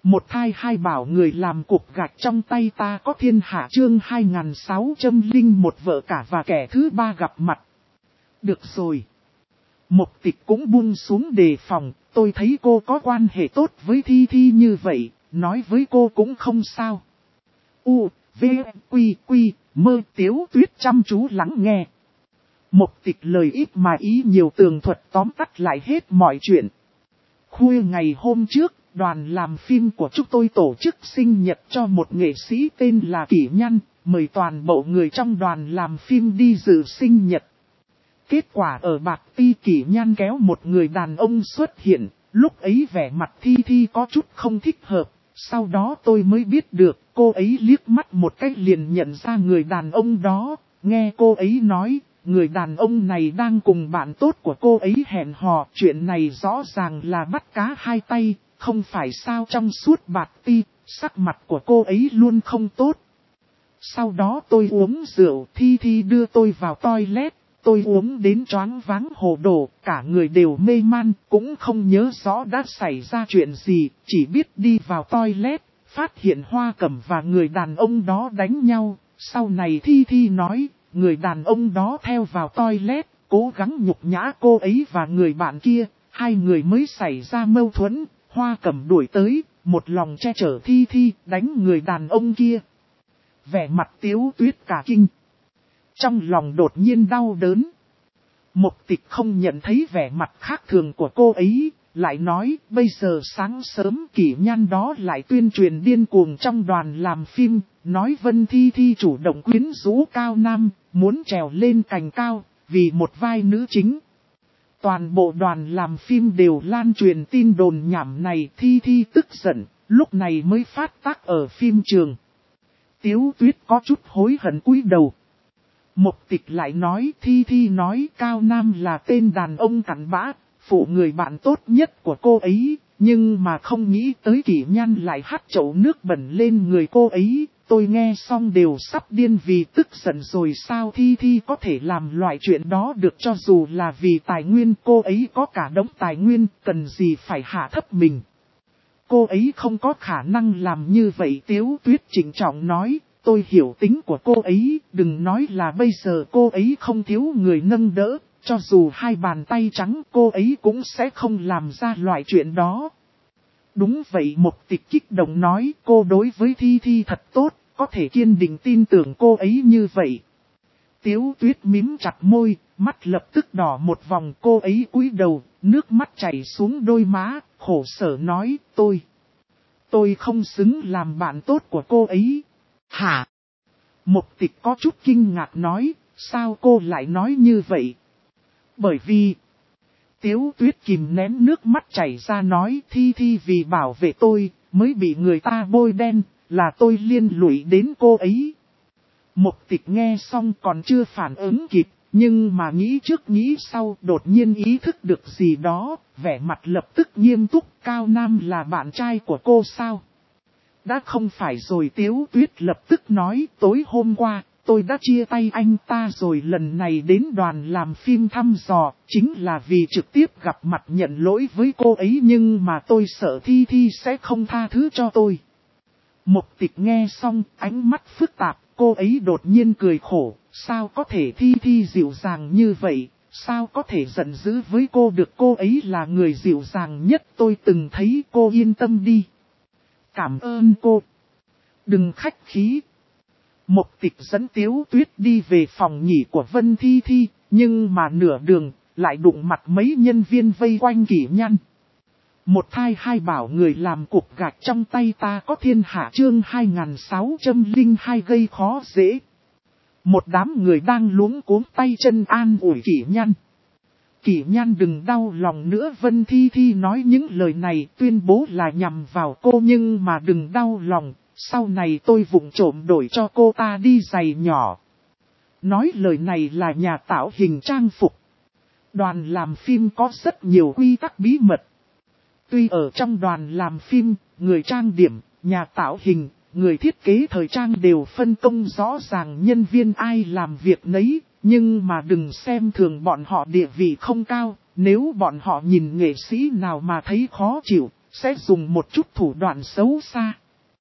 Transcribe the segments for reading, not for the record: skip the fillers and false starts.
Một thai hai bảo người làm cục gạch trong tay ta có thiên hạ chương 2601 vợ cả và kẻ thứ ba gặp mặt. Được rồi. Mục Tịch cũng buông xuống đề phòng, tôi thấy cô có quan hệ tốt với Thi Thi như vậy, nói với cô cũng không sao. U, V, Quy, Quy, Mơ. Tiếu Tuyết chăm chú lắng nghe. Mục Tịch lời ít mà ý nhiều tường thuật tóm tắt lại hết mọi chuyện. Khuya ngày hôm trước, đoàn làm phim của chúng tôi tổ chức sinh nhật cho một nghệ sĩ tên là Kỷ Nhân, mời toàn bộ người trong đoàn làm phim đi dự sinh nhật. Kết quả ở bạc ti Kỷ Nhân kéo một người đàn ông xuất hiện, lúc ấy vẻ mặt Thi Thi có chút không thích hợp, sau đó tôi mới biết được cô ấy liếc mắt một cách liền nhận ra người đàn ông đó, nghe cô ấy nói. Người đàn ông này đang cùng bạn tốt của cô ấy hẹn hò, chuyện này rõ ràng là bắt cá hai tay, không phải sao trong suốt bạc ti, sắc mặt của cô ấy luôn không tốt. Sau đó tôi uống rượu, Thi Thi đưa tôi vào toilet, tôi uống đến choáng váng hồ đồ, cả người đều mê man, cũng không nhớ rõ đã xảy ra chuyện gì, chỉ biết đi vào toilet, phát hiện Hoa Cẩm và người đàn ông đó đánh nhau, sau này Thi Thi nói. Người đàn ông đó theo vào toilet, cố gắng nhục nhã cô ấy và người bạn kia, hai người mới xảy ra mâu thuẫn, Hoa Cẩm đuổi tới, một lòng che chở Thi Thi, đánh người đàn ông kia. Vẻ mặt Tiếu Tuyết cả kinh. Trong lòng đột nhiên đau đớn. Mục Tịch không nhận thấy vẻ mặt khác thường của cô ấy, lại nói bây giờ sáng sớm Kỷ Nhân đó lại tuyên truyền điên cuồng trong đoàn làm phim, nói Vân Thi Thi chủ động quyến rũ Cao Nam, muốn trèo lên cành cao, vì một vai nữ chính. Toàn bộ đoàn làm phim đều lan truyền tin đồn nhảm này, Thi Thi tức giận, lúc này mới phát tác ở phim trường. Tiếu Tuyết có chút hối hận cúi đầu. Mục Tịch lại nói Thi Thi nói Cao Nam là tên đàn ông cặn bã, phụ người bạn tốt nhất của cô ấy, nhưng mà không nghĩ tới Kỷ Nhân lại hắt chậu nước bẩn lên người cô ấy. Tôi nghe xong đều sắp điên vì tức giận rồi, sao Thi Thi có thể làm loại chuyện đó được, cho dù là vì tài nguyên, cô ấy có cả đống tài nguyên, cần gì phải hạ thấp mình. Cô ấy không có khả năng làm như vậy. Tiếu Tuyết trịnh trọng nói, tôi hiểu tính của cô ấy, đừng nói là bây giờ cô ấy không thiếu người nâng đỡ, cho dù hai bàn tay trắng cô ấy cũng sẽ không làm ra loại chuyện đó. Đúng vậy, Mục Tịch kích động nói, cô đối với Thi Thi thật tốt, có thể kiên định tin tưởng cô ấy như vậy. Tiếu Tuyết mím chặt môi, mắt lập tức đỏ một vòng, cô ấy cúi đầu, nước mắt chảy xuống đôi má, khổ sở nói, tôi không xứng làm bạn tốt của cô ấy. Hả? Mục Tịch có chút kinh ngạc nói, sao cô lại nói như vậy? Bởi vì... Tiếu Tuyết kìm nén nước mắt chảy ra nói, Thi Thi vì bảo vệ tôi, mới bị người ta bôi đen, là tôi liên lụy đến cô ấy. Mục Tịch nghe xong còn chưa phản ứng kịp, nhưng mà nghĩ trước nghĩ sau, đột nhiên ý thức được gì đó, vẻ mặt lập tức nghiêm túc. Cao Nam là bạn trai của cô sao? Đã không phải rồi. Tiếu Tuyết lập tức nói, tối hôm qua, tôi đã chia tay anh ta rồi, lần này đến đoàn làm phim thăm dò, chính là vì trực tiếp gặp mặt nhận lỗi với cô ấy, nhưng mà tôi sợ Thi Thi sẽ không tha thứ cho tôi. Mục Tịch nghe xong, ánh mắt phức tạp, cô ấy đột nhiên cười khổ, sao có thể Thi Thi dịu dàng như vậy, sao có thể giận dữ với cô được, cô ấy là người dịu dàng nhất tôi từng thấy, cô yên tâm đi. Cảm ơn cô. Đừng khách khí. Mục Tịch dẫn Tiếu Tuyết đi về phòng nghỉ của Vân Thi Thi, nhưng mà nửa đường, lại đụng mặt mấy nhân viên vây quanh Kỷ Nhân. Một thai hai bảo người làm cục gạch trong tay ta có thiên hạ chương 2602 gây khó dễ. Một đám người đang luống cuống tay chân an ủi Kỷ Nhân. Kỷ Nhân đừng đau lòng nữa, Vân Thi Thi nói những lời này tuyên bố là nhằm vào cô, nhưng mà đừng đau lòng, sau này tôi vụng trộm đổi cho cô ta đi giày nhỏ. Nói lời này là nhà tạo hình trang phục. Đoàn làm phim có rất nhiều quy tắc bí mật. Tuy ở trong đoàn làm phim, người trang điểm, nhà tạo hình, người thiết kế thời trang đều phân công rõ ràng nhân viên ai làm việc nấy, nhưng mà đừng xem thường bọn họ địa vị không cao, nếu bọn họ nhìn nghệ sĩ nào mà thấy khó chịu, sẽ dùng một chút thủ đoạn xấu xa.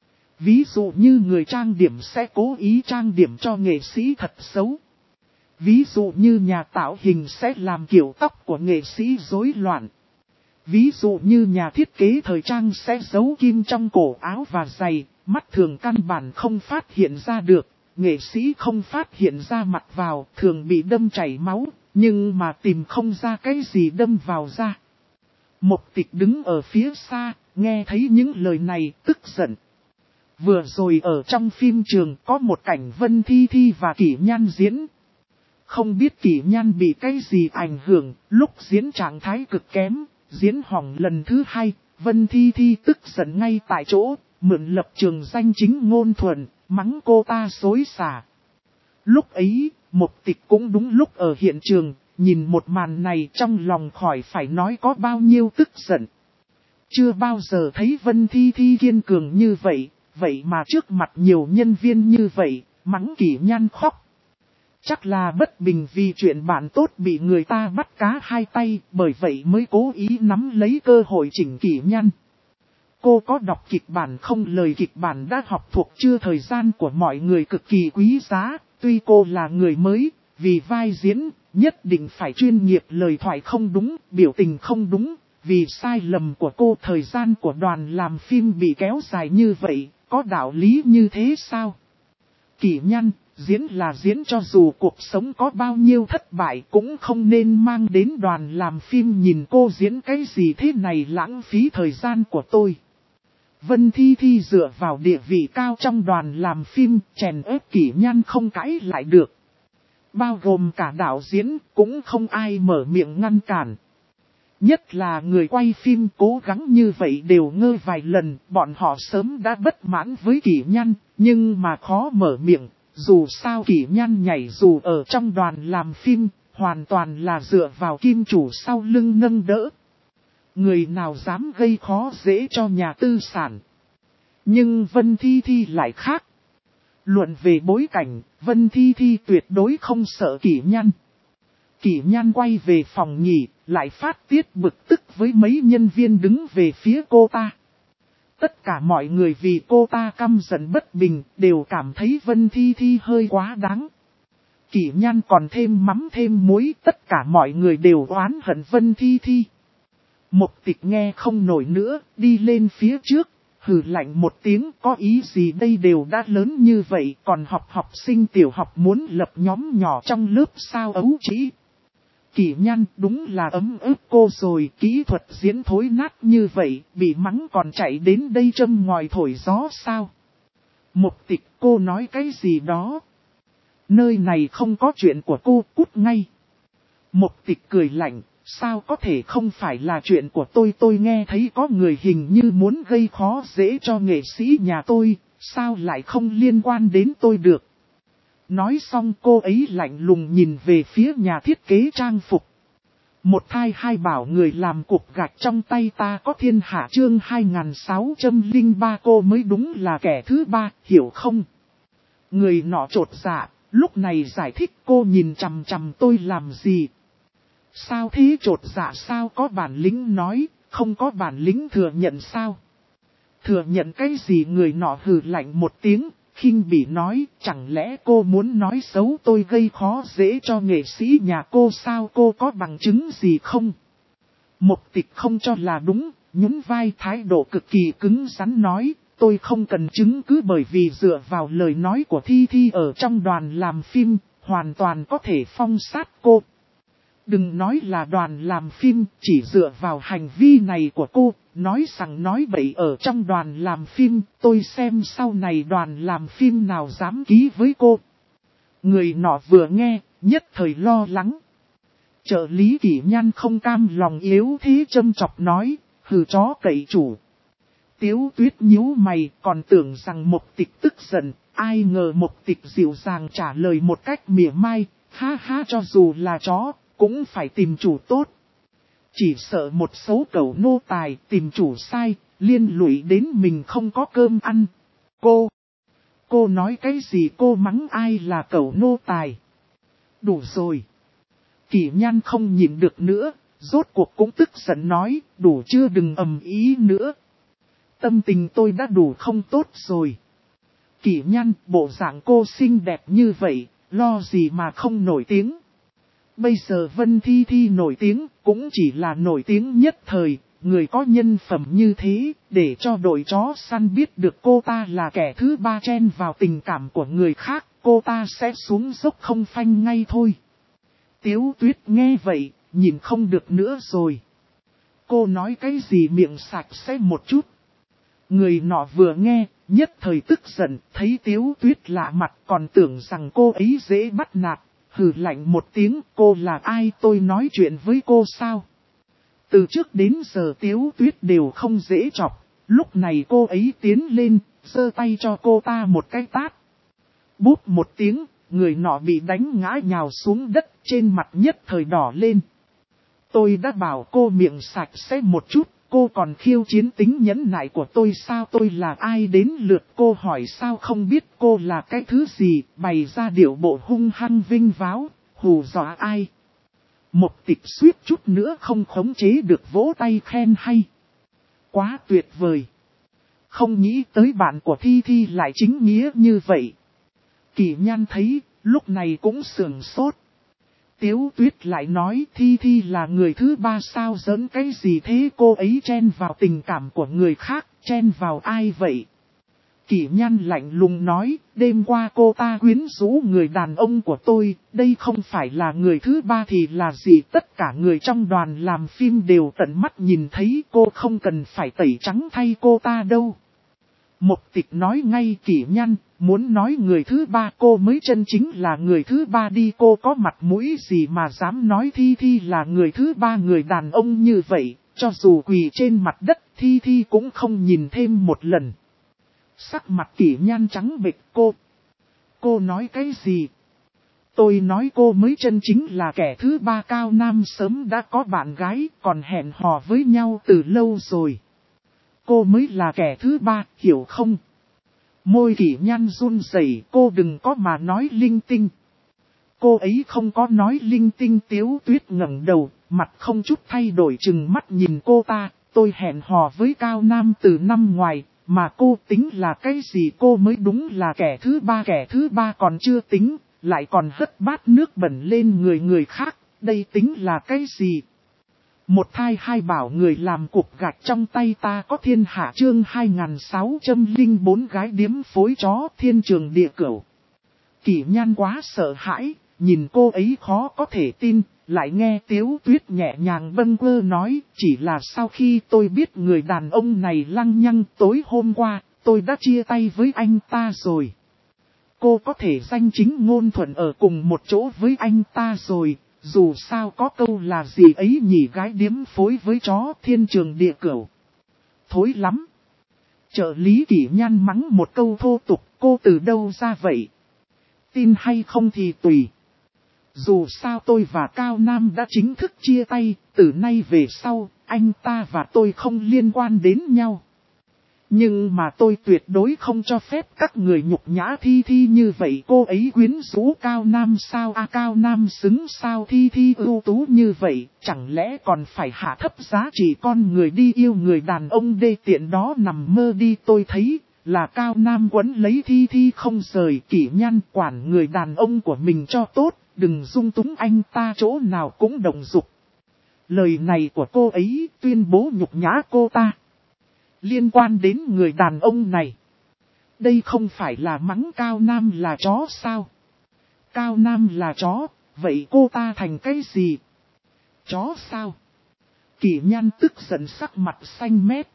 Ví dụ như người trang điểm sẽ cố ý trang điểm cho nghệ sĩ thật xấu. Ví dụ như nhà tạo hình sẽ làm kiểu tóc của nghệ sĩ rối loạn. Ví dụ như nhà thiết kế thời trang sẽ giấu kim trong cổ áo và giày, mắt thường căn bản không phát hiện ra được, nghệ sĩ không phát hiện ra mặt vào, thường bị đâm chảy máu, nhưng mà tìm không ra cái gì đâm vào ra. Mộc Tịch đứng ở phía xa, nghe thấy những lời này tức giận. Vừa rồi ở trong phim trường có một cảnh Vân Thi Thi và Kỷ Nhan diễn. Không biết Kỷ Nhan bị cái gì ảnh hưởng, lúc diễn trạng thái cực kém, diễn hỏng lần thứ hai, Vân Thi Thi tức giận ngay tại chỗ, mượn lập trường danh chính ngôn thuận, mắng cô ta xối xả. Lúc ấy, Mộc Tịch cũng đúng lúc ở hiện trường, nhìn một màn này trong lòng khỏi phải nói có bao nhiêu tức giận. Chưa bao giờ thấy Vân Thi Thi kiên cường như vậy, vậy mà trước mặt nhiều nhân viên như vậy, mắng Kỷ Nhan khóc. Chắc là bất bình vì chuyện bạn tốt bị người ta bắt cá hai tay, bởi vậy mới cố ý nắm lấy cơ hội chỉnh Kỷ Nhan. Cô có đọc kịch bản không? Lời kịch bản đã học thuộc chưa? Thời gian của mọi người cực kỳ quý giá, tuy cô là người mới, vì vai diễn, nhất định phải chuyên nghiệp. Lời thoại không đúng, biểu tình không đúng, vì sai lầm của cô. Thời gian của đoàn làm phim bị kéo dài như vậy, có đạo lý như thế sao? Kỷ Nhan, diễn là diễn, cho dù cuộc sống có bao nhiêu thất bại cũng không nên mang đến đoàn làm phim nhìn cô diễn cái gì thế này, lãng phí thời gian của tôi. Vân Thi Thi dựa vào địa vị cao trong đoàn làm phim, chèn ép Kỷ Nhan không cãi lại được. Bao gồm cả đạo diễn, cũng không ai mở miệng ngăn cản. Nhất là người quay phim cố gắng như vậy đều ngơ vài lần, bọn họ sớm đã bất mãn với Kỷ Nhan, nhưng mà khó mở miệng. Dù sao Kỷ Nhan nhảy dù ở trong đoàn làm phim, hoàn toàn là dựa vào kim chủ sau lưng nâng đỡ. Người nào dám gây khó dễ cho nhà tư sản. Nhưng Vân Thi Thi lại khác. Luận về bối cảnh, Vân Thi Thi tuyệt đối không sợ Kỷ Nhan. Kỷ Nhan quay về phòng nghỉ, lại phát tiết bực tức với mấy nhân viên đứng về phía cô ta. Tất cả mọi người vì cô ta căm giận bất bình, đều cảm thấy Vân Thi Thi hơi quá đáng. Kỷ Nhan còn thêm mắm thêm muối, tất cả mọi người đều oán hận Vân Thi Thi. Mộc Tịch nghe không nổi nữa, đi lên phía trước, hừ lạnh một tiếng, có ý gì đây, đều đã lớn như vậy, còn học sinh tiểu học muốn lập nhóm nhỏ trong lớp sao ấu trĩ. Kỷ Nhan đúng là ấm ức cô rồi, kỹ thuật diễn thối nát như vậy, bị mắng còn chạy đến đây châm ngòi thổi gió sao? Mộc Tịch, cô nói cái gì đó? Nơi này không có chuyện của cô, cút ngay. Mộc Tịch cười lạnh, sao có thể không phải là chuyện của tôi nghe thấy có người hình như muốn gây khó dễ cho nghệ sĩ nhà tôi, sao lại không liên quan đến tôi được? Nói xong cô ấy lạnh lùng nhìn về phía nhà thiết kế trang phục. Một thai hai bảo người làm cục gạch trong tay ta có thiên hạ, chương 2603, cô mới đúng là kẻ thứ ba, hiểu không? Người nọ chột dạ, lúc này giải thích, cô nhìn chằm chằm tôi làm gì? Sao thế? Chột dạ sao? Có bản lĩnh nói, không có bản lĩnh thừa nhận sao? Thừa nhận cái gì? Người nọ hừ lạnh một tiếng, khinh bỉ nói, chẳng lẽ cô muốn nói xấu tôi gây khó dễ cho nghệ sĩ nhà cô sao? Cô có bằng chứng gì không? Mộc Tịch không cho là đúng, nhún vai, thái độ cực kỳ cứng rắn nói, tôi không cần chứng cứ, bởi vì dựa vào lời nói của Thi Thi ở trong đoàn làm phim, hoàn toàn có thể phong sát cô. Đừng nói là đoàn làm phim, chỉ dựa vào hành vi này của cô, nói sằng nói bậy ở trong đoàn làm phim, tôi xem sau này đoàn làm phim nào dám ký với cô. Người nọ vừa nghe, nhất thời lo lắng. Trợ lý Kỷ Nhan không cam lòng yếu thế châm chọc nói, hừ chó cậy chủ. Tiếu Tuyết nhíu mày, còn tưởng rằng Mộc Tịch tức giận, ai ngờ Mộc Tịch dịu dàng trả lời một cách mỉa mai, ha ha, cho dù là chó, cũng phải tìm chủ tốt. Chỉ sợ một số cẩu nô tài tìm chủ sai, liên lụy đến mình không có cơm ăn. Cô nói cái gì? Cô mắng ai là cẩu nô tài? Đủ rồi. Kỷ Nhan không nhịn được nữa, rốt cuộc cũng tức giận nói, đủ chưa, đừng ầm ý nữa. Tâm tình tôi đã đủ không tốt rồi. Kỷ Nhan, bộ dạng cô xinh đẹp như vậy, lo gì mà không nổi tiếng. Bây giờ Vân Thi Thi nổi tiếng, cũng chỉ là nổi tiếng nhất thời, người có nhân phẩm như thế, để cho đội chó săn biết được cô ta là kẻ thứ ba chen vào tình cảm của người khác, cô ta sẽ xuống dốc không phanh ngay thôi. Tiếu Tuyết nghe vậy, nhìn không được nữa rồi. Cô nói cái gì miệng sạch sẽ một chút. Người nọ vừa nghe, nhất thời tức giận, thấy Tiếu Tuyết lạ mặt còn tưởng rằng cô ấy dễ bắt nạt. Hừ lạnh một tiếng, cô là ai, tôi nói chuyện với cô sao? Từ trước đến giờ Tiếu Tuyết đều không dễ chọc, lúc này cô ấy tiến lên, giơ tay cho cô ta một cái tát. Búp một tiếng, người nọ bị đánh ngã nhào xuống đất, trên mặt nhất thời đỏ lên. Tôi đã bảo cô miệng sạch sẽ một chút, cô còn khiêu chiến tính nhẫn nại của tôi sao? Tôi là ai đến lượt cô hỏi sao không biết cô là cái thứ gì, bày ra điệu bộ hung hăng vinh váo, hù dọa ai? Một Tịch suýt chút nữa không khống chế được vỗ tay khen hay. Quá tuyệt vời. Không nghĩ tới bạn của Thi Thi lại chính nghĩa như vậy. Kỷ Nhan thấy, lúc này cũng sườn sốt. Tiếu Tuyết lại nói Thi Thi là người thứ ba sao, giỡn cái gì thế, cô ấy chen vào tình cảm của người khác, chen vào ai vậy? Kỷ Nhan lạnh lùng nói, đêm qua cô ta quyến rũ người đàn ông của tôi, đây không phải là người thứ ba thì là gì? Tất cả người trong đoàn làm phim đều tận mắt nhìn thấy, cô không cần phải tẩy trắng thay cô ta đâu. Một Tịch nói ngay, Kỷ Nhan, muốn nói người thứ ba cô mới chân chính là người thứ ba đi, cô có mặt mũi gì mà dám nói Thi Thi là người thứ ba? Người đàn ông như vậy, cho dù quỳ trên mặt đất Thi Thi cũng không nhìn thêm một lần. Sắc mặt Kỷ Nhan trắng bệch. Cô nói cái gì? Tôi nói cô mới chân chính là kẻ thứ ba. Cao Nam sớm đã có bạn gái, còn hẹn hò với nhau từ lâu rồi. Cô mới là kẻ thứ ba, hiểu không? Môi Kỷ Nhan run rẩy, cô đừng có mà nói linh tinh. Cô ấy không có nói linh tinh. Tiếu Tuyết ngẩng đầu, mặt không chút thay đổi trừng mắt nhìn cô ta. Tôi hẹn hò với Cao Nam từ năm ngoài, mà cô tính là cái gì? Cô mới đúng là kẻ thứ ba còn chưa tính, lại còn hất bát nước bẩn lên người khác, đây tính là cái gì? Một thai hai bảo người làm cục gạch trong tay ta có thiên hạ. Chương 2604 gái điếm phối chó, thiên trường địa cửu. Kỷ Nhan quá sợ hãi, nhìn cô ấy khó có thể tin, lại nghe Tiếu Tuyết nhẹ nhàng bâng quơ nói, chỉ là sau khi tôi biết người đàn ông này lăng nhăng, tối hôm qua, tôi đã chia tay với anh ta rồi. Cô có thể danh chính ngôn thuận ở cùng một chỗ với anh ta rồi. Dù sao có câu là gì ấy nhỉ, gái điếm phối với chó, thiên trường địa cửu. Thối lắm. Trợ lý Kỷ Nhan mắng một câu thô tục, cô từ đâu ra vậy? Tin hay không thì tùy. Dù sao tôi và Cao Nam đã chính thức chia tay, từ nay về sau, anh ta và tôi không liên quan đến nhau. Nhưng mà tôi tuyệt đối không cho phép các người nhục nhã Thi Thi như vậy. Cô ấy quyến rũ Cao Nam sao? Cao Nam xứng sao? Thi Thi ưu tú như vậy, chẳng lẽ còn phải hạ thấp giá trị con người đi yêu người đàn ông đê tiện đó? Nằm mơ đi. Tôi thấy là Cao Nam quấn lấy Thi Thi không rời. Kỷ Nhan, quản người đàn ông của mình cho tốt, đừng dung túng anh ta chỗ nào cũng động dục. Lời này của cô ấy tuyên bố nhục nhã cô ta. Liên quan đến người đàn ông này. Đây không phải là mắng Cao Nam là chó sao? Cao Nam là chó, vậy cô ta thành cái gì? Chó sao? Kỷ Nhan tức giận sắc mặt xanh mét.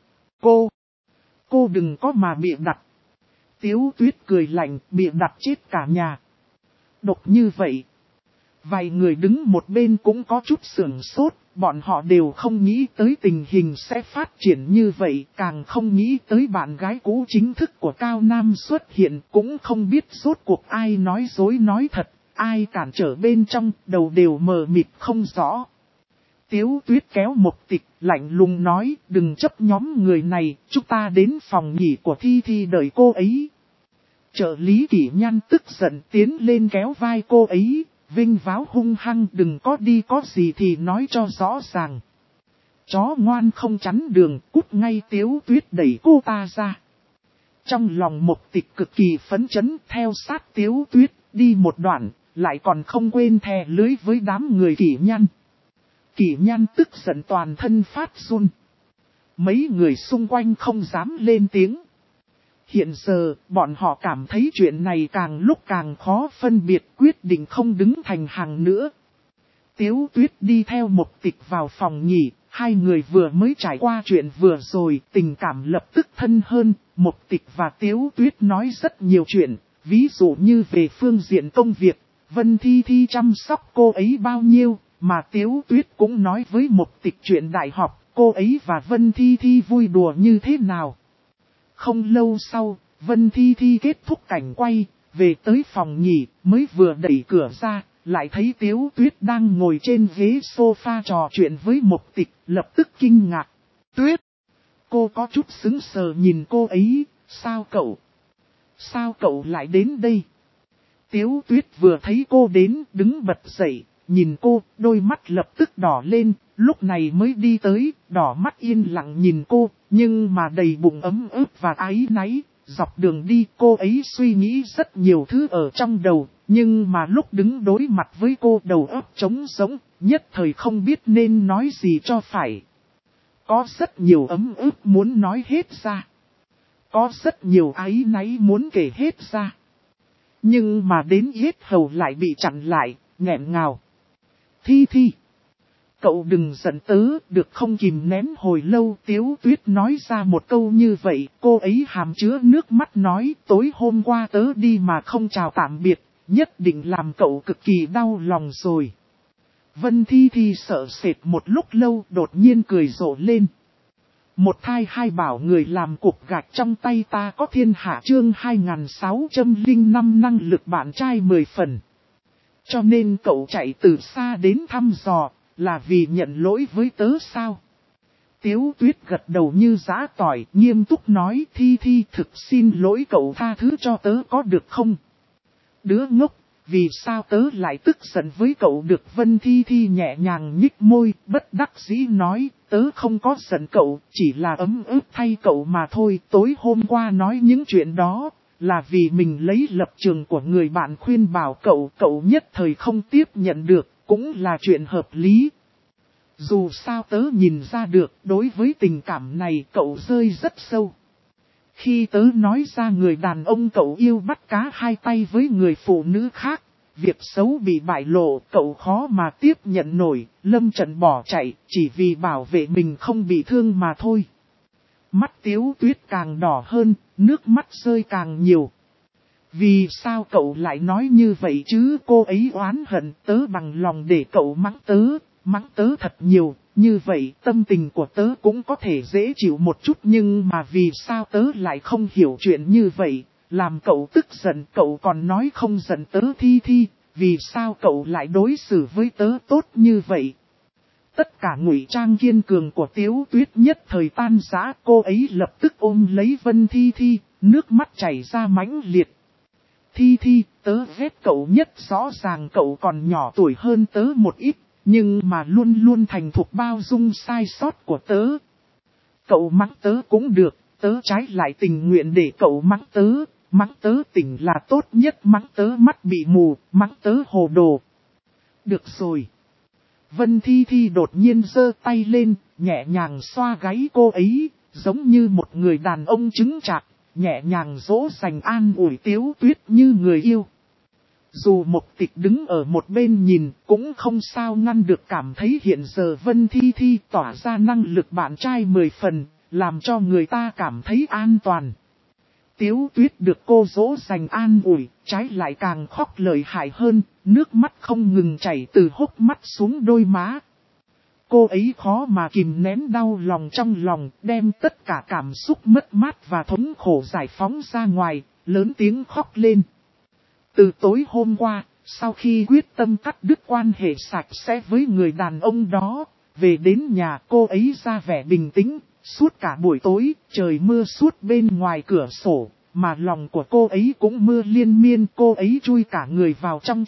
Cô đừng có mà bịa đặt. Tiếu Tuyết cười lạnh, bịa đặt chết cả nhà. Độc như vậy. Vài người đứng một bên cũng có chút sửng sốt, bọn họ đều không nghĩ tới tình hình sẽ phát triển như vậy, càng không nghĩ tới bạn gái cũ chính thức của Cao Nam xuất hiện, cũng không biết rốt cuộc ai nói dối nói thật, ai cản trở bên trong, đầu đều mờ mịt không rõ. Tiếu Tuyết kéo Một Tịch, lạnh lùng nói, đừng chấp nhóm người này, chúng ta đến phòng nghỉ của Thi Thi đợi cô ấy. Trợ lý Kỷ Nhan tức giận tiến lên kéo vai cô ấy. vinh váo hung hăng, đừng có đi, có gì thì nói cho rõ ràng. Chó ngoan không chắn đường, cút ngay. Tiếu Tuyết đẩy cô ta ra. Trong lòng Mộc Tịch cực kỳ phấn chấn, theo sát Tiếu Tuyết, đi một đoạn, lại còn không quên thè lưới với đám người Kỷ Nhan. Kỷ Nhan tức giận toàn thân phát run. Mấy người xung quanh không dám lên tiếng. Hiện giờ, bọn họ cảm thấy chuyện này càng lúc càng khó phân biệt, quyết định không đứng thành hàng nữa. Tiếu Tuyết đi theo Mộc Tịch vào phòng nghỉ, hai người vừa mới trải qua chuyện vừa rồi, tình cảm lập tức thân hơn. Mộc Tịch và Tiếu Tuyết nói rất nhiều chuyện, ví dụ như về phương diện công việc, Vân Thi Thi chăm sóc cô ấy bao nhiêu, mà Tiếu Tuyết cũng nói với Mộc Tịch chuyện đại học, cô ấy và Vân Thi Thi vui đùa như thế nào. Không lâu sau, Vân Thi Thi kết thúc cảnh quay, về tới phòng nghỉ, mới vừa đẩy cửa ra, lại thấy Tiếu Tuyết đang ngồi trên ghế sofa trò chuyện với Mộc Tịch, lập tức kinh ngạc. Tuyết! Cô có chút sững sờ nhìn cô ấy, sao cậu lại đến đây? Tiếu Tuyết vừa thấy cô đến, đứng bật dậy, nhìn cô, đôi mắt lập tức đỏ lên, lúc này mới đi tới, đỏ mắt yên lặng nhìn cô, nhưng mà đầy bụng ấm ức và áy náy. Dọc đường đi cô ấy suy nghĩ rất nhiều thứ ở trong đầu, nhưng mà lúc đứng đối mặt với cô đầu óc trống rỗng, nhất thời không biết nên nói gì cho phải. Có rất nhiều ấm ức muốn nói hết ra. Có rất nhiều áy náy muốn kể hết ra. Nhưng mà đến yết hầu lại bị chặn lại, nghẹn ngào. Thi Thi! Cậu đừng giận tớ, được không? Kìm nén hồi lâu Tiếu Tuyết nói ra một câu như vậy, cô ấy hàm chứa nước mắt nói, tối hôm qua tớ đi mà không chào tạm biệt, nhất định làm cậu cực kỳ đau lòng rồi. Vân Thi Thi sợ sệt một lúc lâu, đột nhiên cười rộ lên. Một thai hai bảo người làm cục gạch trong tay ta có thiên hạ. Chương 2605 năng lực bạn trai 10 phần. Cho nên cậu chạy từ xa đến thăm dò, là vì nhận lỗi với tớ sao? Tiếu Tuyết gật đầu như giã tỏi, nghiêm túc nói, Thi Thi thực xin lỗi, cậu tha thứ cho tớ có được không? Đứa ngốc, vì sao tớ lại tức giận với cậu được? Vân Thi Thi nhẹ nhàng nhích môi, bất đắc dĩ nói, tớ không có giận cậu, chỉ là ấm ức thay cậu mà thôi. Tối hôm qua nói những chuyện đó, là vì mình lấy lập trường của người bạn khuyên bảo cậu, cậu nhất thời không tiếp nhận được, cũng là chuyện hợp lý. Dù sao tớ nhìn ra được, đối với tình cảm này cậu rơi rất sâu. Khi tớ nói ra người đàn ông cậu yêu bắt cá hai tay với người phụ nữ khác, việc xấu bị bại lộ, cậu khó mà tiếp nhận nổi, lâm trận bỏ chạy, chỉ vì bảo vệ mình không bị thương mà thôi. Mắt Tiếu Tuyết càng đỏ hơn, nước mắt rơi càng nhiều. Vì sao cậu lại nói như vậy chứ? Cô ấy oán hận tớ bằng lòng để cậu mắng tớ thật nhiều, như vậy tâm tình của tớ cũng có thể dễ chịu một chút, nhưng mà vì sao tớ lại không hiểu chuyện như vậy, làm cậu tức giận, cậu còn nói không giận tớ. Thi Thi, vì sao cậu lại đối xử với tớ tốt như vậy? Tất cả ngụy trang kiên cường của Tiếu Tuyết nhất thời tan rã, cô ấy lập tức ôm lấy Vân Thi Thi, nước mắt chảy ra mãnh liệt. Thi Thi, tớ ghét cậu nhất, rõ ràng cậu còn nhỏ tuổi hơn tớ một ít, nhưng mà luôn luôn thành thục bao dung sai sót của tớ. Cậu mắng tớ cũng được, tớ trái lại tình nguyện để cậu mắng tớ tỉnh là tốt nhất, mắng tớ mắt bị mù, mắng tớ hồ đồ. Được rồi. Vân Thi Thi đột nhiên giơ tay lên, nhẹ nhàng xoa gáy cô ấy, giống như một người đàn ông chứng chạc, nhẹ nhàng dỗ dành an ủi Tiếu Tuyết như người yêu. Dù Mộc Tịch đứng ở một bên nhìn, cũng không sao ngăn được cảm thấy hiện giờ Vân Thi Thi tỏa ra năng lực bạn trai 10 phần, làm cho người ta cảm thấy an toàn. Tiếu Tuyết được cô dỗ dành an ủi, trái lại càng khóc lợi hại hơn, nước mắt không ngừng chảy từ hốc mắt xuống đôi má. Cô ấy khó mà kìm nén đau lòng trong lòng, đem tất cả cảm xúc mất mát và thống khổ giải phóng ra ngoài, lớn tiếng khóc lên. Từ tối hôm qua, sau khi quyết tâm cắt đứt quan hệ sạch sẽ với người đàn ông đó, về đến nhà cô ấy ra vẻ bình tĩnh, suốt cả buổi tối, trời mưa suốt bên ngoài cửa sổ, mà lòng của cô ấy cũng mưa liên miên. Cô ấy chui cả người vào trong chăn,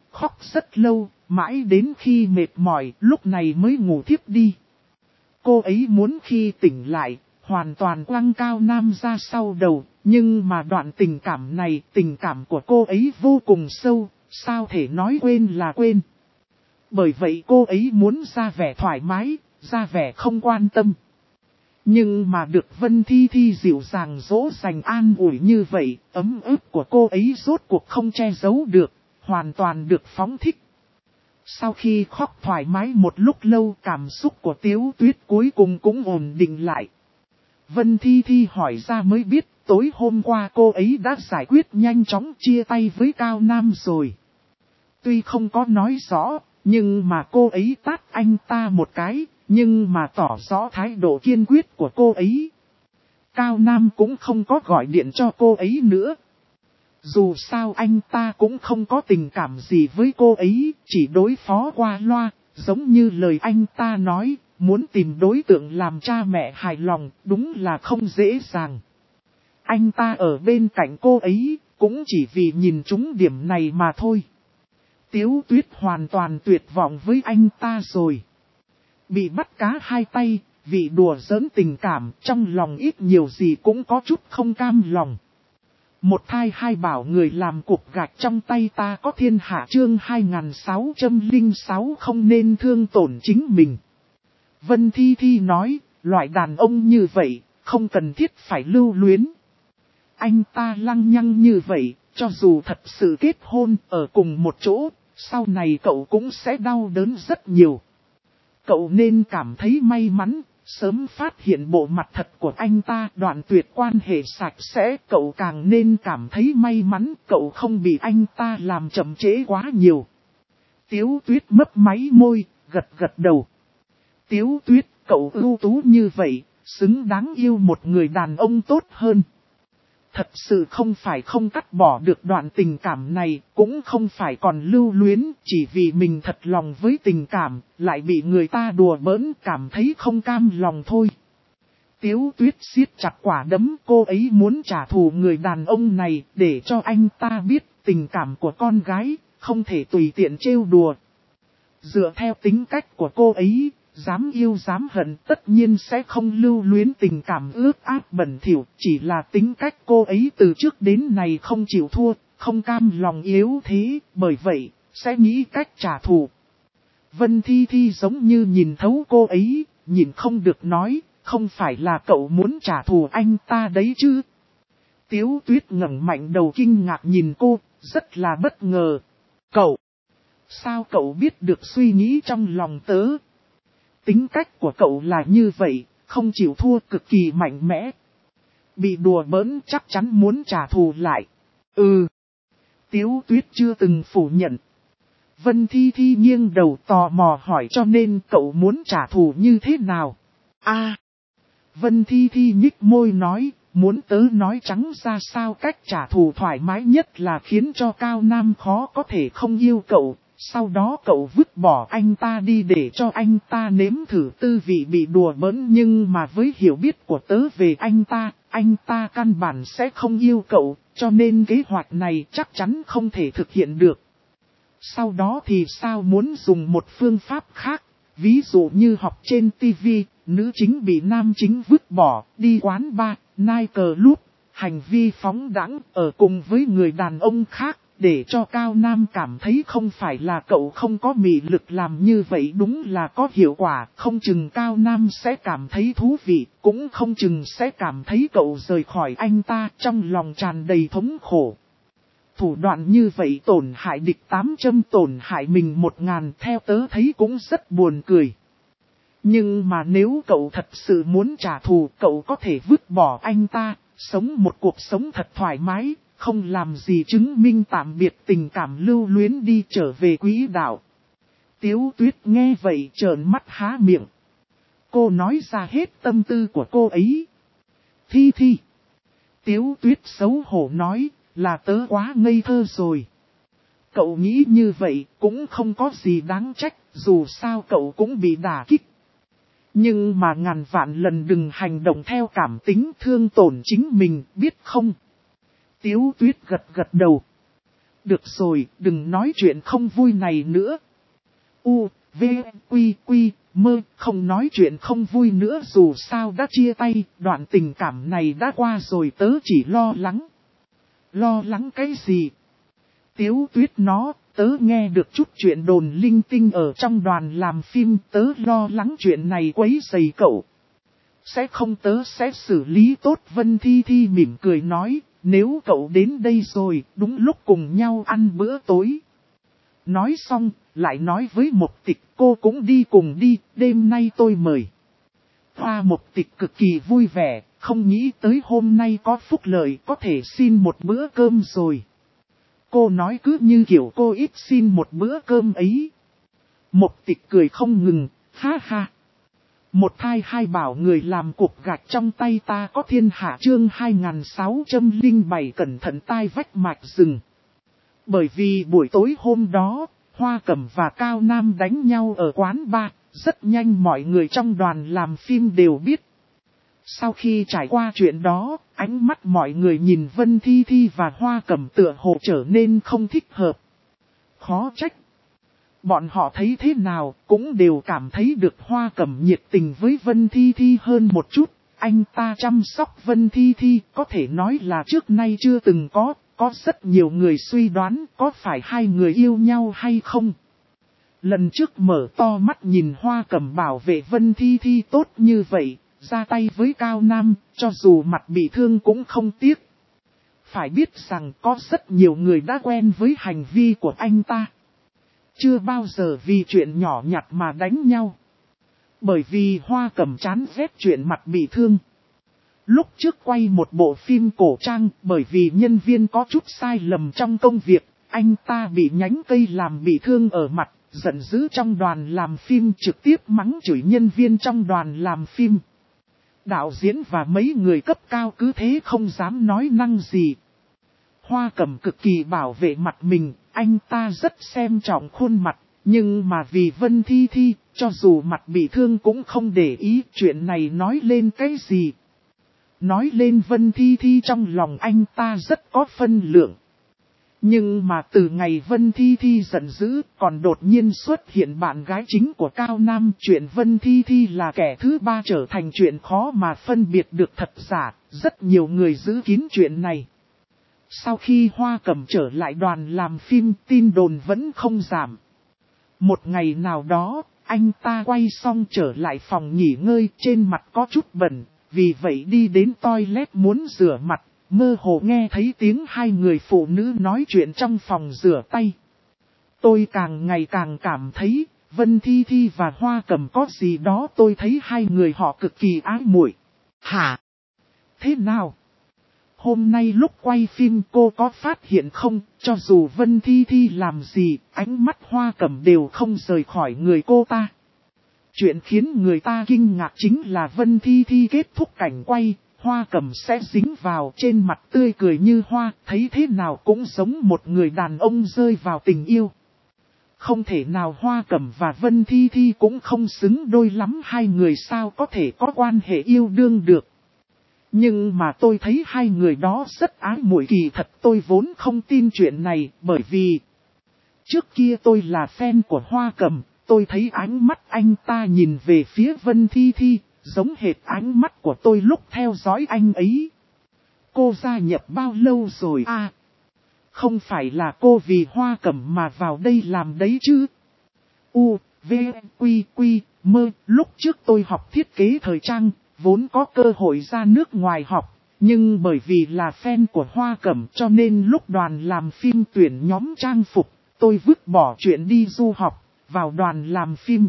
khóc rất lâu, mãi đến khi mệt mỏi lúc này mới ngủ thiếp đi. Cô ấy muốn khi tỉnh lại, hoàn toàn quăng Cao Nam ra sau đầu, nhưng mà đoạn tình cảm này, tình cảm của cô ấy vô cùng sâu, sao thể nói quên là quên. Bởi vậy cô ấy muốn ra vẻ thoải mái, ra vẻ không quan tâm. Nhưng mà được Vân Thi Thi dịu dàng dỗ dành an ủi như vậy, ấm ức của cô ấy rốt cuộc không che giấu được, hoàn toàn được phóng thích. Sau khi khóc thoải mái một lúc lâu, cảm xúc của Tiếu Tuyết cuối cùng cũng ổn định lại. Vân Thi Thi hỏi ra mới biết, tối hôm qua cô ấy đã giải quyết nhanh chóng chia tay với Cao Nam rồi. Tuy không có nói rõ, nhưng mà cô ấy tát anh ta một cái, nhưng mà tỏ rõ thái độ kiên quyết của cô ấy. Cao Nam cũng không có gọi điện cho cô ấy nữa. Dù sao anh ta cũng không có tình cảm gì với cô ấy, chỉ đối phó qua loa, giống như lời anh ta nói, muốn tìm đối tượng làm cha mẹ hài lòng, đúng là không dễ dàng. Anh ta ở bên cạnh cô ấy, cũng chỉ vì nhìn trúng điểm này mà thôi. Tiếu Tuyết hoàn toàn tuyệt vọng với anh ta rồi. Bị bắt cá hai tay, vì đùa giỡn tình cảm, trong lòng ít nhiều gì cũng có chút không cam lòng. Một thai hai bảo người làm cục gạch trong tay ta có thiên hạ chương 2606 không nên thương tổn chính mình. Vân Thi Thi nói, loại đàn ông như vậy, không cần thiết phải lưu luyến. Anh ta lăng nhăng như vậy, cho dù thật sự kết hôn ở cùng một chỗ, sau này cậu cũng sẽ đau đớn rất nhiều. Cậu nên cảm thấy may mắn, sớm phát hiện bộ mặt thật của anh ta, đoạn tuyệt quan hệ sạch sẽ. Cậu càng nên cảm thấy may mắn, cậu không bị anh ta làm chậm trễ quá nhiều. Tiếu Tuyết mấp máy môi, gật gật đầu. Tiếu Tuyết, cậu ưu tú như vậy, xứng đáng yêu một người đàn ông tốt hơn. Thật sự không phải không cắt bỏ được đoạn tình cảm này, cũng không phải còn lưu luyến, chỉ vì mình thật lòng với tình cảm, lại bị người ta đùa bỡn, cảm thấy không cam lòng thôi. Tiếu Tuyết siết chặt quả đấm, cô ấy muốn trả thù người đàn ông này, để cho anh ta biết tình cảm của con gái, không thể tùy tiện trêu đùa. Dựa theo tính cách của cô ấy, dám yêu dám hận tất nhiên sẽ không lưu luyến tình cảm ướt át bẩn thỉu, chỉ là tính cách cô ấy từ trước đến nay không chịu thua, không cam lòng yếu thế, bởi vậy, sẽ nghĩ cách trả thù. Vân Thi Thi giống như nhìn thấu cô ấy, nhìn không được nói, không phải là cậu muốn trả thù anh ta đấy chứ. Tiếu Tuyết ngẩng mạnh đầu kinh ngạc nhìn cô, rất là bất ngờ. Cậu, sao cậu biết được suy nghĩ trong lòng tớ? Tính cách của cậu là như vậy, không chịu thua, cực kỳ mạnh mẽ. Bị đùa bỡn chắc chắn muốn trả thù lại. Ừ. Tiếu Tuyết chưa từng phủ nhận. Vân Thi Thi nghiêng đầu tò mò hỏi, cho nên cậu muốn trả thù như thế nào? Vân Thi Thi nhích môi nói, muốn tớ nói trắng ra sao cách trả thù thoải mái nhất là khiến cho Cao Nam khó có thể không yêu cậu. Sau đó cậu vứt bỏ anh ta đi để cho anh ta nếm thử tư vị bị đùa bỡn, nhưng mà với hiểu biết của tớ về anh ta căn bản sẽ không yêu cậu, cho nên kế hoạch này chắc chắn không thể thực hiện được. Sau đó thì sao, muốn dùng một phương pháp khác, ví dụ như học trên TV, nữ chính bị nam chính vứt bỏ, đi quán bar, night club, hành vi phóng đãng ở cùng với người đàn ông khác. Để cho Cao Nam cảm thấy không phải là cậu không có mị lực, làm như vậy đúng là có hiệu quả, không chừng Cao Nam sẽ cảm thấy thú vị, cũng không chừng sẽ cảm thấy cậu rời khỏi anh ta, trong lòng tràn đầy thống khổ. Thủ đoạn như vậy tổn hại địch 800 tổn hại mình 1000, theo tớ thấy cũng rất buồn cười. Nhưng mà nếu cậu thật sự muốn trả thù, cậu có thể vứt bỏ anh ta, sống một cuộc sống thật thoải mái. Không làm gì chứng minh tạm biệt tình cảm lưu luyến, đi trở về quỹ đạo. Tiếu Tuyết nghe vậy trợn mắt há miệng. Cô nói ra hết tâm tư của cô ấy. Thi Thi. Tiếu Tuyết xấu hổ nói, là tớ quá ngây thơ rồi. Cậu nghĩ như vậy cũng không có gì đáng trách, dù sao cậu cũng bị đả kích. Nhưng mà ngàn vạn lần đừng hành động theo cảm tính, thương tổn chính mình, biết không? Tiếu Tuyết gật gật đầu. Được rồi, đừng nói chuyện không vui này nữa. U, V, Quy, Quy, Mơ, không nói chuyện không vui nữa dù sao đã chia tay, đoạn tình cảm này đã qua rồi tớ chỉ lo lắng. Lo lắng cái gì? Tiếu Tuyết nó, tớ nghe được chút chuyện đồn linh tinh ở trong đoàn làm phim, tớ lo lắng chuyện này quấy rầy cậu. Sẽ không, tớ sẽ xử lý tốt. Vân Thi Thi mỉm cười nói, nếu cậu đến đây rồi, đúng lúc cùng nhau ăn bữa tối. Nói xong, lại nói với Mộc Tịch, cô cũng đi cùng đi, đêm nay tôi mời. Hoa Mộc Tịch cực kỳ vui vẻ, không nghĩ tới hôm nay có phúc lợi có thể xin một bữa cơm rồi. Cô nói cứ như kiểu cô ít xin một bữa cơm ấy. Mộc Tịch cười không ngừng, ha ha. Một thai hai bảo người làm cục gạch trong tay ta có thiên hạ chương 2607 cẩn thận tai vách mạch rừng. Bởi vì buổi tối hôm đó, Hoa Cẩm và Cao Nam đánh nhau ở quán bar, rất nhanh mọi người trong đoàn làm phim đều biết. Sau khi trải qua chuyện đó, ánh mắt mọi người nhìn Vân Thi Thi và Hoa Cẩm tựa hồ trở nên không thích hợp. Khó trách. Bọn họ thấy thế nào cũng đều cảm thấy được Hoa Cẩm nhiệt tình với Vân Thi Thi hơn một chút. Anh ta chăm sóc Vân Thi Thi có thể nói là trước nay chưa từng có rất nhiều người suy đoán có phải hai người yêu nhau hay không. Lần trước mở to mắt nhìn Hoa Cẩm bảo vệ Vân Thi Thi tốt như vậy, ra tay với Cao Nam, cho dù mặt bị thương cũng không tiếc. Phải biết rằng có rất nhiều người đã quen với hành vi của anh ta. Chưa bao giờ vì chuyện nhỏ nhặt mà đánh nhau. Bởi vì Hoa Cẩm chán ghét chuyện mặt bị thương. Lúc trước quay một bộ phim cổ trang, bởi vì nhân viên có chút sai lầm trong công việc, anh ta bị nhánh cây làm bị thương ở mặt, giận dữ trong đoàn làm phim trực tiếp mắng chửi nhân viên trong đoàn làm phim. Đạo diễn và mấy người cấp cao cứ thế không dám nói năng gì. Hoa Cẩm cực kỳ bảo vệ mặt mình, anh ta rất xem trọng khuôn mặt, nhưng mà vì Vân Thi Thi, cho dù mặt bị thương cũng không để ý chuyện này nói lên cái gì. Nói lên Vân Thi Thi trong lòng anh ta rất có phân lượng. Nhưng mà từ ngày Vân Thi Thi giận dữ còn đột nhiên xuất hiện bạn gái chính của Cao Nam. Chuyện Vân Thi Thi là kẻ thứ ba trở thành chuyện khó mà phân biệt được thật giả. Rất nhiều người giữ kín chuyện này. Sau khi Hoa Cẩm trở lại đoàn làm phim tin đồn vẫn không giảm. Một ngày nào đó, anh ta quay xong trở lại phòng nghỉ ngơi trên mặt có chút bẩn. Vì vậy đi đến toilet muốn rửa mặt, mơ hồ nghe thấy tiếng hai người phụ nữ nói chuyện trong phòng rửa tay. Tôi càng ngày càng cảm thấy, Vân Thi Thi và Hoa Cẩm có gì đó tôi thấy hai người họ cực kỳ ái muội. Hả? Thế nào? Hôm nay lúc quay phim cô có phát hiện không, cho dù Vân Thi Thi làm gì, ánh mắt Hoa Cẩm đều không rời khỏi người cô ta. Chuyện khiến người ta kinh ngạc chính là Vân Thi Thi kết thúc cảnh quay, Hoa Cẩm sẽ dính vào trên mặt tươi cười như hoa, thấy thế nào cũng giống một người đàn ông rơi vào tình yêu. Không thể nào Hoa Cẩm và Vân Thi Thi cũng không xứng đôi lắm, hai người sao có thể có quan hệ yêu đương được. Nhưng mà tôi thấy hai người đó rất ái muội, kỳ thật tôi vốn không tin chuyện này, bởi vì trước kia tôi là fan của Hoa Cẩm. Tôi thấy ánh mắt anh ta nhìn về phía Vân Thi Thi, giống hệt ánh mắt của tôi lúc theo dõi anh ấy. Cô gia nhập bao lâu rồi à? Không phải là cô vì Hoa Cẩm mà vào đây làm đấy chứ? U, V, Quy, Quy, Mơ, lúc trước tôi học thiết kế thời trang, vốn có cơ hội ra nước ngoài học. Nhưng bởi vì là fan của Hoa Cẩm cho nên lúc đoàn làm phim tuyển nhóm trang phục, tôi vứt bỏ chuyện đi du học. Vào đoàn làm phim.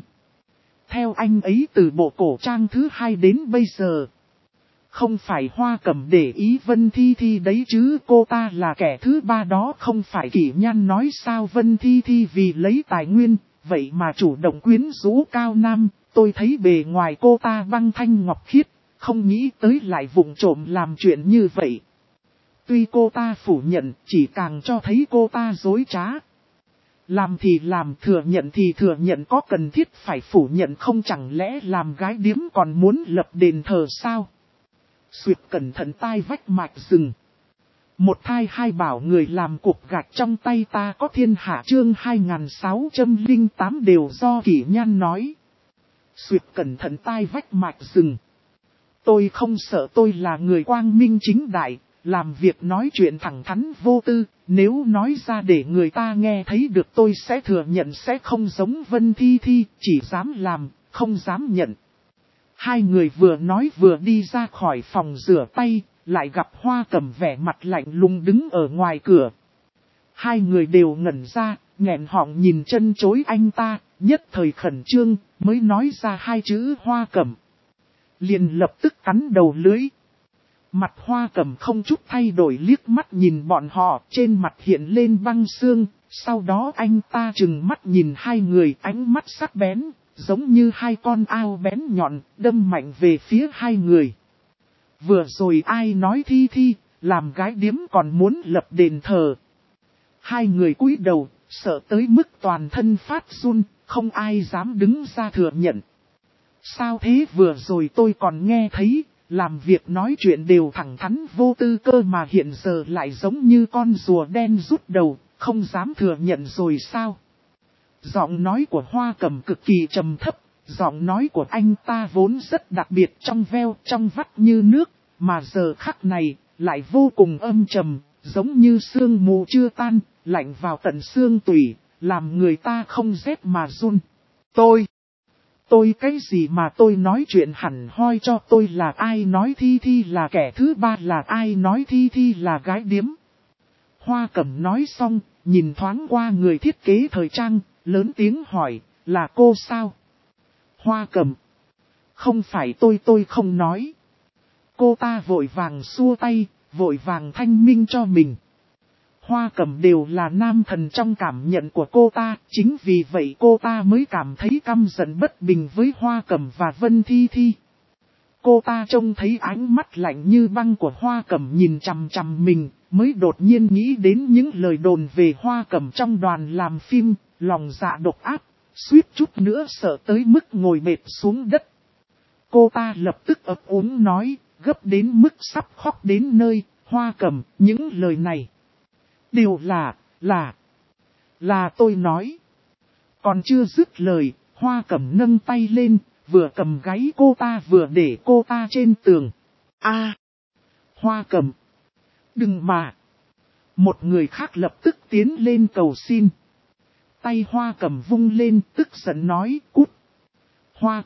Theo anh ấy từ bộ cổ trang thứ 2 đến bây giờ. Không phải Hoa Cẩm để ý Vân Thi Thi đấy chứ, cô ta là kẻ thứ ba đó không phải Kỷ Nhan nói sao. Vân Thi Thi vì lấy tài nguyên, vậy mà chủ động quyến rũ Cao Nam. Tôi thấy bề ngoài cô ta băng thanh ngọc khiết, không nghĩ tới lại vụng trộm làm chuyện như vậy. Tuy cô ta phủ nhận, chỉ càng cho thấy cô ta dối trá. Làm thì làm, thừa nhận thì thừa nhận, có cần thiết phải phủ nhận không, chẳng lẽ làm gái điếm còn muốn lập đền thờ sao? Suyệt cẩn thận tai vách mạch rừng. Một thai hai bảo người làm cục gạch trong tay ta có thiên hạ chương 2608 đều do Kỷ Nhan nói. Xuyệt cẩn thận tai vách mạch rừng. Tôi không sợ, tôi là người quang minh chính đại, làm việc nói chuyện thẳng thắn vô tư, nếu nói ra để người ta nghe thấy được tôi sẽ thừa nhận sẽ không giống Vân Thi Thi, chỉ dám làm, không dám nhận. Hai người vừa nói vừa đi ra khỏi phòng rửa tay, lại gặp Hoa Cẩm vẻ mặt lạnh lùng đứng ở ngoài cửa. Hai người đều ngẩn ra, nghẹn họng nhìn chân chối anh ta, nhất thời khẩn trương, mới nói ra hai chữ Hoa Cẩm. Liền lập tức cắn đầu lưỡi. Mặt Hoa Cẩm không chút thay đổi liếc mắt nhìn bọn họ, trên mặt hiện lên băng xương, sau đó anh ta trừng mắt nhìn hai người, ánh mắt sắc bén, giống như hai con ao bén nhọn, đâm mạnh về phía hai người. Vừa rồi ai nói Thi Thi, làm gái điếm còn muốn lập đền thờ. Hai người cúi đầu, sợ tới mức toàn thân phát run, không ai dám đứng ra thừa nhận. Sao thế, vừa rồi tôi còn nghe thấy, làm việc nói chuyện đều thẳng thắn vô tư cơ mà hiện giờ lại giống như con rùa đen rút đầu, không dám thừa nhận rồi sao? Giọng nói của Hoa Cẩm cực kỳ trầm thấp, giọng nói của anh ta vốn rất đặc biệt, trong veo, trong vắt như nước, mà giờ khắc này, lại vô cùng âm trầm, giống như sương mù chưa tan, lạnh vào tận xương tủy, làm người ta không rét mà run. Tôi cái gì mà tôi nói chuyện hẳn hoi cho, tôi là ai nói Thi Thi là kẻ thứ ba, là ai nói Thi Thi là gái điếm? Hoa Cẩm nói xong, nhìn thoáng qua người thiết kế thời trang, lớn tiếng hỏi, là cô sao? Hoa Cẩm. Không phải tôi không nói. Cô ta vội vàng xua tay, vội vàng thanh minh cho mình. Hoa Cẩm đều là nam thần trong cảm nhận của cô ta, chính vì vậy cô ta mới cảm thấy căm giận bất bình với Hoa Cẩm và Vân Thi Thi. Cô ta trông thấy ánh mắt lạnh như băng của Hoa Cẩm nhìn chằm chằm mình, mới đột nhiên nghĩ đến những lời đồn về Hoa Cẩm trong đoàn làm phim, lòng dạ độc ác, suýt chút nữa sợ tới mức ngồi bệt xuống đất. Cô ta lập tức ấp úng nói, gấp đến mức sắp khóc đến nơi, Hoa Cẩm, những lời này đều là tôi nói. Còn chưa dứt lời, Hoa Cẩm nâng tay lên, vừa cầm gáy cô ta vừa để cô ta trên tường. Hoa Cẩm, đừng mà. Một người khác lập tức tiến lên cầu xin. Tay Hoa Cẩm vung lên, tức giận nói, cút. Hoa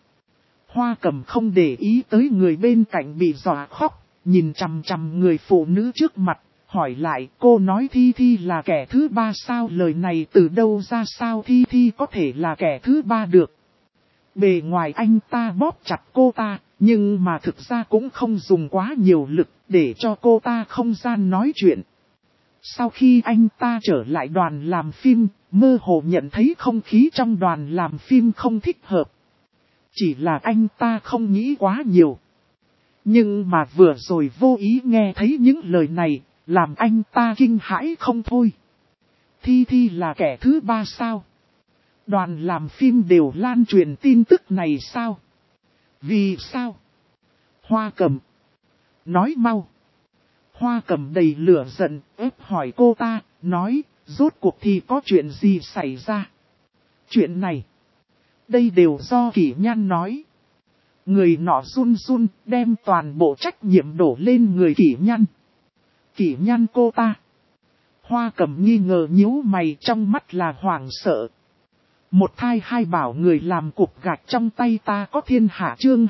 Cẩm không để ý tới người bên cạnh bị dọa khóc, nhìn chằm chằm người phụ nữ trước mặt, hỏi lại, cô nói Thi Thi là kẻ thứ ba sao? Lời này từ đâu ra, sao Thi Thi có thể là kẻ thứ ba được? Bề ngoài anh ta bóp chặt cô ta, nhưng mà thực ra cũng không dùng quá nhiều lực để cho cô ta không gian nói chuyện. Sau khi anh ta trở lại đoàn làm phim, mơ hồ nhận thấy không khí trong đoàn làm phim không thích hợp. Chỉ là anh ta không nghĩ quá nhiều. Nhưng mà vừa rồi vô ý nghe thấy những lời này, làm anh ta kinh hãi không thôi. Thi Thi là kẻ thứ ba sao? Đoàn làm phim đều lan truyền tin tức này sao? Vì sao? Hoa Cẩm, nói mau. Hoa Cẩm đầy lửa giận, ép hỏi cô ta, nói, rốt cuộc thì có chuyện gì xảy ra? Chuyện này, đây đều do Kỷ Nhan nói. Người nọ run run, đem toàn bộ trách nhiệm đổ lên người Kỷ Nhan. Kỷ Nhan cô ta. Hoa Cẩm nghi ngờ nhíu mày, trong mắt là hoảng sợ. Một thai hai bảo người làm cục gạch trong tay ta có thiên hạ chương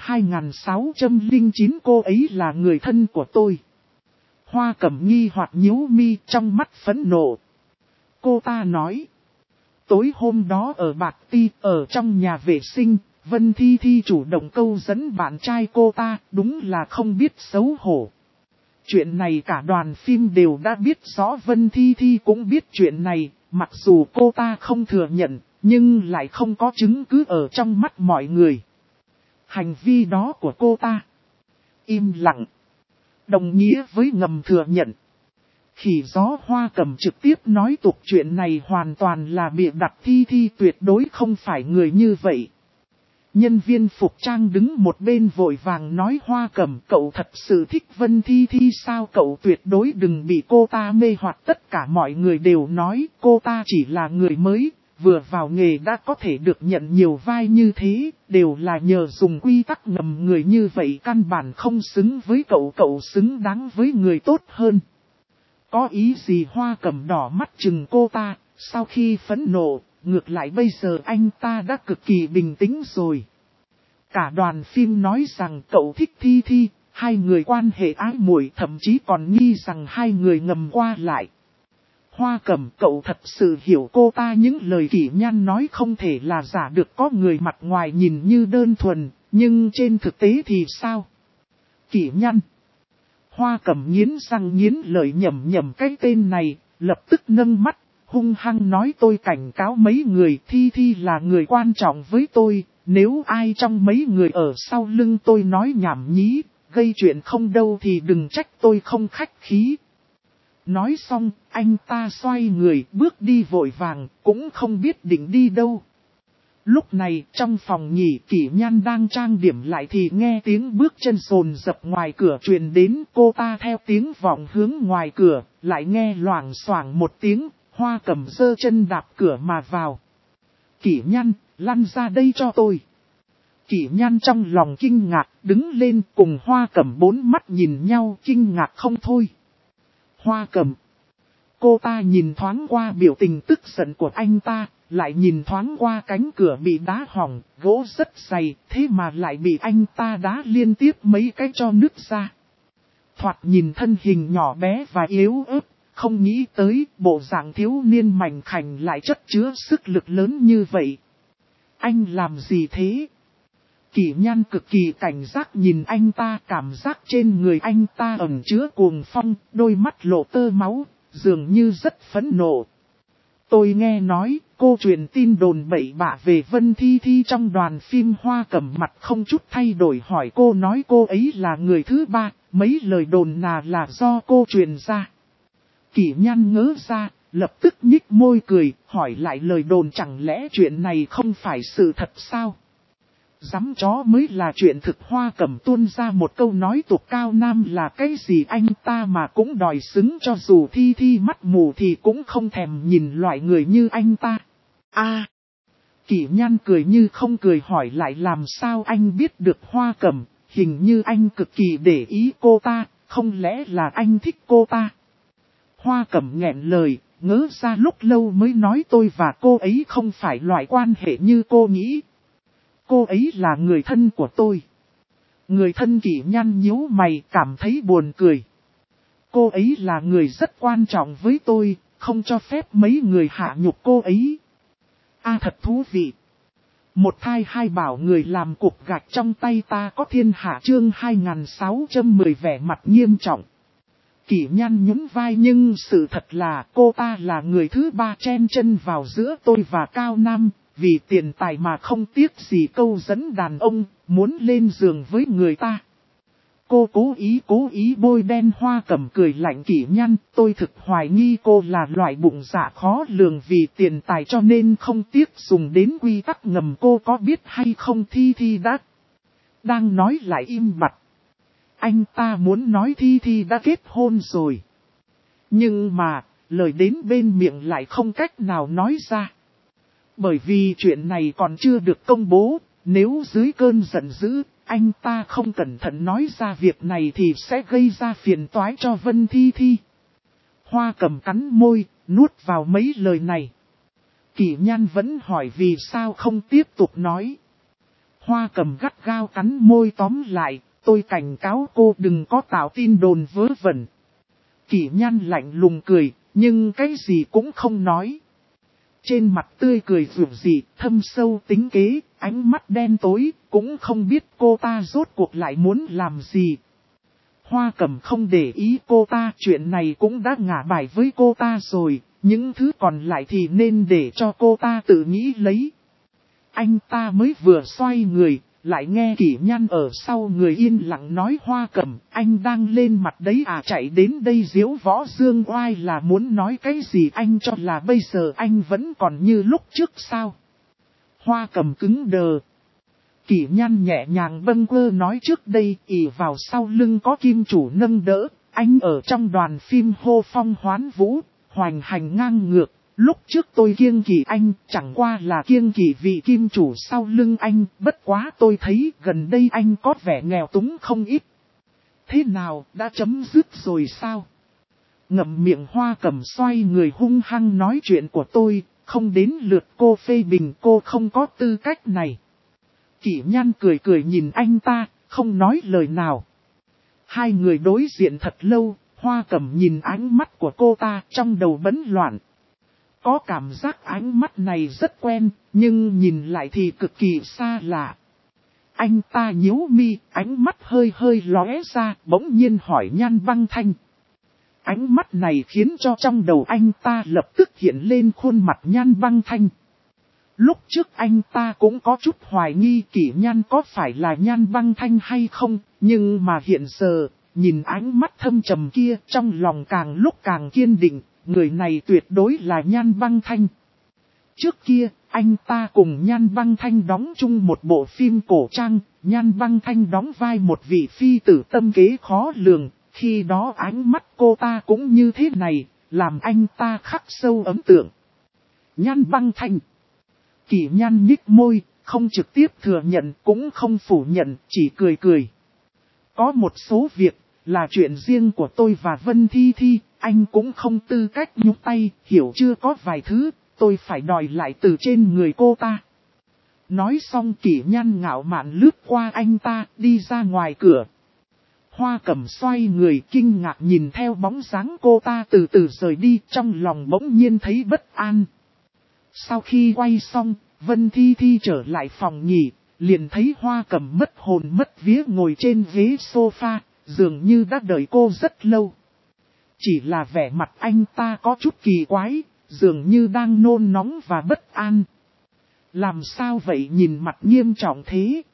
2609, cô ấy là người thân của tôi. Hoa Cẩm nghi hoặc nhíu mi, trong mắt phẫn nộ. Cô ta nói. Tối hôm đó ở Bạc Ti, ở trong nhà vệ sinh, Vân Thi Thi chủ động câu dẫn bạn trai cô ta, đúng là không biết xấu hổ. Chuyện này cả đoàn phim đều đã biết rõ, Vân Thi Thi cũng biết chuyện này, mặc dù cô ta không thừa nhận, nhưng lại không có chứng cứ ở trong mắt mọi người. Hành vi đó của cô ta im lặng, đồng nghĩa với ngầm thừa nhận. Khỉ gió Hoa Cẩm trực tiếp nói tục chuyện này hoàn toàn là bịa đặt, Thi Thi tuyệt đối không phải người như vậy. Nhân viên phục trang đứng một bên vội vàng nói Hoa Cẩm, cậu thật sự thích Vân Thi Thi sao, cậu tuyệt đối đừng bị cô ta mê hoặc. Tất cả mọi người đều nói cô ta chỉ là người mới, vừa vào nghề đã có thể được nhận nhiều vai như thế, đều là nhờ dùng quy tắc ngầm, người như vậy căn bản không xứng với cậu, cậu xứng đáng với người tốt hơn. Có ý gì? Hoa Cẩm đỏ mắt chừng cô ta, sau khi phẫn nộ, ngược lại bây giờ anh ta đã cực kỳ bình tĩnh rồi. Cả đoàn phim nói rằng cậu thích Thi Thi, hai người quan hệ ái muội, thậm chí còn nghi rằng hai người ngầm qua lại. Hoa Cẩm, cậu thật sự hiểu cô ta, những lời Kỷ Nhan nói không thể là giả được, có người mặt ngoài nhìn như đơn thuần, nhưng trên thực tế thì sao? Kỷ Nhan. Hoa Cẩm nghiến răng nghiến lợi nhẩm cái tên này, lập tức nâng mắt, hung hăng nói tôi cảnh cáo mấy người, Thi Thi là người quan trọng với tôi, nếu ai trong mấy người ở sau lưng tôi nói nhảm nhí, gây chuyện không đâu thì đừng trách tôi không khách khí. Nói xong, anh ta xoay người bước đi vội vàng, cũng không biết định đi đâu. Lúc này trong phòng nghỉ, Kỷ Nhan đang trang điểm lại thì nghe tiếng bước chân rồn rập ngoài cửa truyền đến, cô ta theo tiếng vọng hướng ngoài cửa, lại nghe loảng xoảng một tiếng, Hoa Cẩm giơ chân đạp cửa mà vào. Kỷ Nhan, lăn ra đây cho tôi. Kỷ Nhan trong lòng kinh ngạc, đứng lên cùng Hoa Cẩm bốn mắt nhìn nhau kinh ngạc không thôi. Hoa Cẩm. Cô ta nhìn thoáng qua biểu tình tức giận của anh ta, lại nhìn thoáng qua cánh cửa bị đá hỏng, gỗ rất dày, thế mà lại bị anh ta đá liên tiếp mấy cái cho nứt ra. Thoạt nhìn thân hình nhỏ bé và yếu ớt, không nghĩ tới bộ dạng thiếu niên mảnh khảnh lại chất chứa sức lực lớn như vậy. Anh làm gì thế? Kỷ Nhan cực kỳ cảnh giác nhìn anh ta, cảm giác trên người anh ta ẩn chứa cuồng phong, đôi mắt lộ tơ máu, dường như rất phẫn nộ. Tôi nghe nói, cô truyền tin đồn bậy bạ về Vân Thi Thi trong đoàn phim. Hoa Cẩm mặt không chút thay đổi hỏi cô nói cô ấy là người thứ ba, mấy lời đồn nào là do cô truyền ra. Kỷ Nhan ngớ ra, lập tức nhích môi cười, hỏi lại lời đồn chẳng lẽ chuyện này không phải sự thật sao? Dám chó mới là chuyện thực. Hoa Cẩm tuôn ra một câu nói tục cao nam là cái gì anh ta mà cũng đòi xứng, cho dù Thi Thi mắt mù thì cũng không thèm nhìn loại người như anh ta. Kỷ Nhan cười như không cười hỏi lại làm sao anh biết được? Hoa Cẩm, hình như anh cực kỳ để ý cô ta, không lẽ là anh thích cô ta? Hoa Cẩm nghẹn lời, ngớ ra lúc lâu mới nói tôi và cô ấy không phải loại quan hệ như cô nghĩ. Cô ấy là người thân của tôi. Người thân? Kỷ Nhan nhíu mày cảm thấy buồn cười. Cô ấy là người rất quan trọng với tôi, không cho phép mấy người hạ nhục cô ấy. Thật thú vị. Một thai hai bảo người làm cục gạch trong tay ta có thiên hạ. Chương 2610 vẻ mặt nghiêm trọng. Kỷ Nhan nhún vai nhưng sự thật là cô ta là người thứ ba chen chân vào giữa tôi và Cao Nam. Vì tiền tài mà không tiếc gì câu dẫn đàn ông, muốn lên giường với người ta. Cô cố ý bôi đen. Hoa Cẩm cười lạnh. Kỷ Nhan, tôi thực hoài nghi cô là loại bụng dạ khó lường vì tiền tài cho nên không tiếc dùng đến quy tắc ngầm, cô có biết hay không? Thi Thi đã đang nói lại im bặt. Anh ta muốn nói Thi Thi đã kết hôn rồi. Nhưng mà, lời đến bên miệng lại không cách nào nói ra. Bởi vì chuyện này còn chưa được công bố, nếu dưới cơn giận dữ, anh ta không cẩn thận nói ra việc này thì sẽ gây ra phiền toái cho Vân Thi Thi. Hoa Cẩm cắn môi, nuốt vào mấy lời này. Kỷ Nhan vẫn hỏi vì sao không tiếp tục nói. Hoa Cẩm gắt gao cắn môi tóm lại, tôi cảnh cáo cô đừng có tạo tin đồn vớ vẩn. Kỷ Nhan lạnh lùng cười, nhưng cái gì cũng không nói. Trên mặt tươi cười rủ dị, thâm sâu tính kế, ánh mắt đen tối, cũng không biết cô ta rốt cuộc lại muốn làm gì. Hoa Cẩm không để ý cô ta, chuyện này cũng đã ngả bài với cô ta rồi, những thứ còn lại thì nên để cho cô ta tự nghĩ lấy. Anh ta mới vừa xoay người, lại nghe Kỷ Nhan ở sau người yên lặng nói Hoa Cẩm, anh đang lên mặt đấy à, chạy đến đây diễu võ dương oai là muốn nói cái gì? Anh cho là bây giờ anh vẫn còn như lúc trước sao? Hoa Cẩm cứng đờ. Kỷ Nhan nhẹ nhàng bâng quơ nói trước đây ỷ vào sau lưng có kim chủ nâng đỡ, anh ở trong đoàn phim hô phong hoán vũ, hoành hành ngang ngược. Lúc trước tôi kiêng kỵ anh, chẳng qua là kiêng kỵ vị kim chủ sau lưng anh, bất quá tôi thấy gần đây anh có vẻ nghèo túng không ít. Thế nào, đã chấm dứt rồi sao? Ngậm miệng Hoa Cẩm xoay người hung hăng nói chuyện của tôi, không đến lượt cô phê bình, cô không có tư cách này. Kỷ Nhan cười cười nhìn anh ta, không nói lời nào. Hai người đối diện thật lâu, Hoa Cẩm nhìn ánh mắt của cô ta trong đầu bấn loạn. Có cảm giác ánh mắt này rất quen, nhưng nhìn lại thì cực kỳ xa lạ. Anh ta nhíu mi, ánh mắt hơi hơi lóe ra, bỗng nhiên hỏi Nhan Băng Thanh. Ánh mắt này khiến cho trong đầu anh ta lập tức hiện lên khuôn mặt Nhan Băng Thanh. Lúc trước anh ta cũng có chút hoài nghi Kỷ Nhan có phải là Nhan Băng Thanh hay không, nhưng mà hiện giờ, nhìn ánh mắt thâm trầm kia trong lòng càng lúc càng kiên định, người này tuyệt đối là Nhan Băng Thanh. Trước kia, anh ta cùng Nhan Băng Thanh đóng chung một bộ phim cổ trang, Nhan Băng Thanh đóng vai một vị phi tử tâm kế khó lường, khi đó ánh mắt cô ta cũng như thế này, làm anh ta khắc sâu ấn tượng. Nhan Băng Thanh. Kỷ Nhan nhích môi, không trực tiếp thừa nhận cũng không phủ nhận, chỉ cười cười. Có một số việc, là chuyện riêng của tôi và Vân Thi Thi, anh cũng không tư cách nhúc tay, hiểu chưa, có vài thứ, tôi phải đòi lại từ trên người cô ta. Nói xong Kỷ Nhan ngạo mạn lướt qua anh ta, đi ra ngoài cửa. Hoa Cẩm xoay người kinh ngạc nhìn theo bóng dáng cô ta từ từ rời đi, trong lòng bỗng nhiên thấy bất an. Sau khi quay xong, Vân Thi Thi trở lại phòng nghỉ, liền thấy Hoa Cẩm mất hồn mất vía ngồi trên ghế sofa, dường như đã đợi cô rất lâu. Chỉ là vẻ mặt anh ta có chút kỳ quái, dường như đang nôn nóng và bất an. Làm sao vậy, nhìn mặt nghiêm trọng thế?